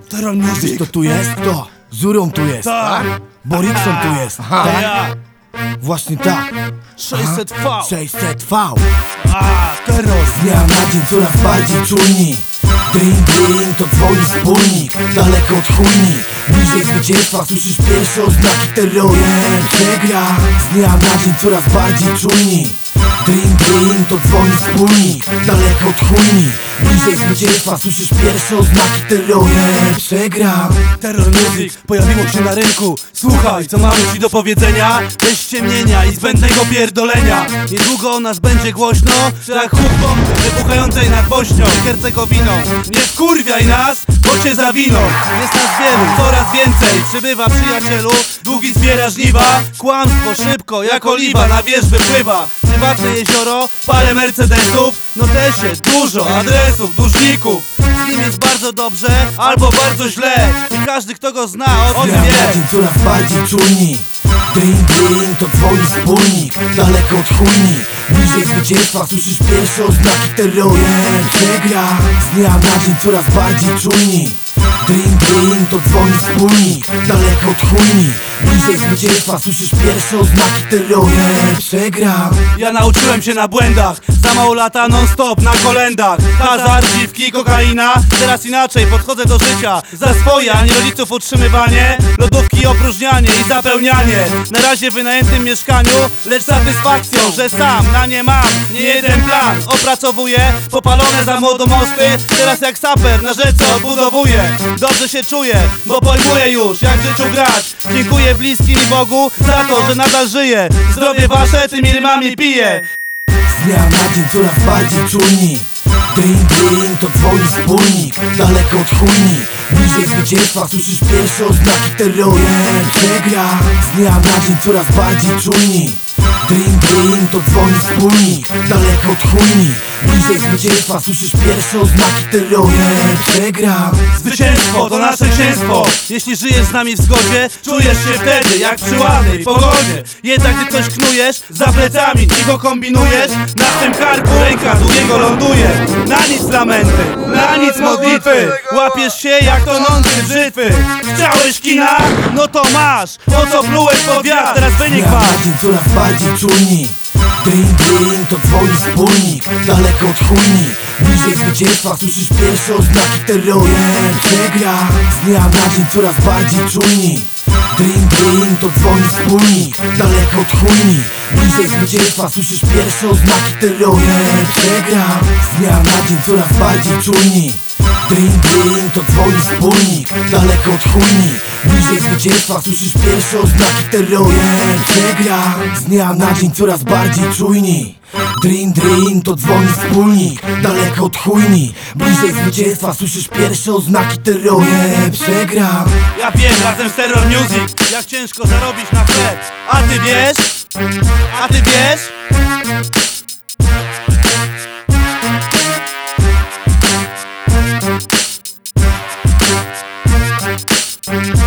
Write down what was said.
Terror Music. Wiesz kto tu jest? Kto? Zurą tu jest, Tak. Borikson tu jest, tak? Ja. Właśnie tak. 600V. 600V. Terror. Z dnia na dzień coraz bardziej czujni. Dream, dream, to dzwoni wspólnik. Daleko od chujni, bliżej zwycięstwa. Słyszysz pierwsze oznaki terroru. Przegra. Z dnia na dzień coraz bardziej czujni. Dream, dream, to dzwoni wspólnik. Daleko od chujni, bliżej zwycięstwa. Słyszysz pierwsze oznaki terroru. Przegra. Terror Music pojawiło się na rynku. Słuchaj, co mamy ci do powiedzenia. Bez ściemnienia i zbędnego pierdolenia. Niedługo o nas będzie głośno, jak huk bomby wybuchającej nad Bośnią i Hercegowiną. Nie wkurwiaj nas, bo cię zawiną. Jest nas wielu, coraz więcej przybywa, przyjacielu. Długi zbiera żniwa. Kłamstwo szybko, jak oliwa na wierzch wypływa. Prywatne jezioro, parę mercedesów. No też jest dużo adresów, dłużników. Z nim jest bardzo dobrze, albo bardzo źle. I każdy, kto go zna, o tym Na wie. dzień coraz bardziej czujni. Dream, dream, to dzwoni wspólnik. Daleko od chujni, bliżej zwycięstwa. Słyszysz pierwsze oznaki terroru. Przegra. Z dnia na dzień coraz bardziej czujni. Dream, dream, to dzwoni wspólnik. Daleko od chujni, bliżej zwycięstwa. Słyszysz pierwsze oznaki terroru. Przegra. Ja nauczyłem się na błędach. Za mało lata non stop na kolendach. Hazard, dziwki, kokaina. Teraz inaczej podchodzę do życia. Za swoje, a nie rodziców utrzymywanie. Lodówki opróżnianie i zapełnianie. Na razie w wynajętym mieszkaniu, lecz satysfakcją, że sam na nie mam nie jeden plan. Opracowuję popalone za młodo mosty. Teraz jak saper na rzece odbudowuję. Dobrze się czuję, bo pojmuję już jak w życiu grać. Dziękuję bliskim i Bogu za to, że nadal żyję. Zdrowie wasze tymi rymami piję. Z dnia na dzień coraz bardziej czujni. Dream, dream, to dzwoni wspólnik. Daleko od chujni, bliżej zwycięstwa. Słyszysz pierwsze oznaki terroru. Przegra. Z dnia na dzień coraz bardziej czujni. Dream, dream, to dzwoni wspólnik. Daleko od chujni, bliżej zwycięstwa. Słyszysz pierwsze oznaki terroru. Przegra. Zwycięstwo to nasze księstwo. Jeśli żyjesz z nami w zgodzie, czujesz się wtedy jak przy ładnej pogodzie. Jednak gdy coś knujesz za plecami i go kombinujesz, na tym karku ręka długiego ląduje. Na nic lamenty, na nic modlitwy. Łapiesz się jak tonący brzytwy. Chciałeś kina? No to masz. Po co plułeś pod wiatr? Teraz wynik Z dnia masz. na dzień coraz bardziej czujni. Dream, dream, to dzwoni wspólnik. Daleko od chujni, bliżej zwycięstwa. Słyszysz pierwsze oznaki terroru. Przegra. Z dnia na dzień coraz bardziej czujni. Dream, dream, to dzwoni wspólnik. Daleko od chujni, bliżej zwycięstwa. Słyszysz pierwsze oznaki terroru. Przegra. Z dnia na dzień coraz bardziej czujni. Dream, dream, to dzwoni wspólnik. Daleko od chujni, bliżej zwycięstwa. Słyszysz pierwsze oznaki terroru. Przegra. Z dnia na dzień coraz bardziej czujni. Dream, dream, to dzwoni wspólnik. Daleko od chujni, bliżej zwycięstwa. Słyszysz pierwsze oznaki terroru. Przegra. Ja wiem, razem z Terror Music, jak ciężko zarobić na chleb. A ty wiesz? A ty wiesz?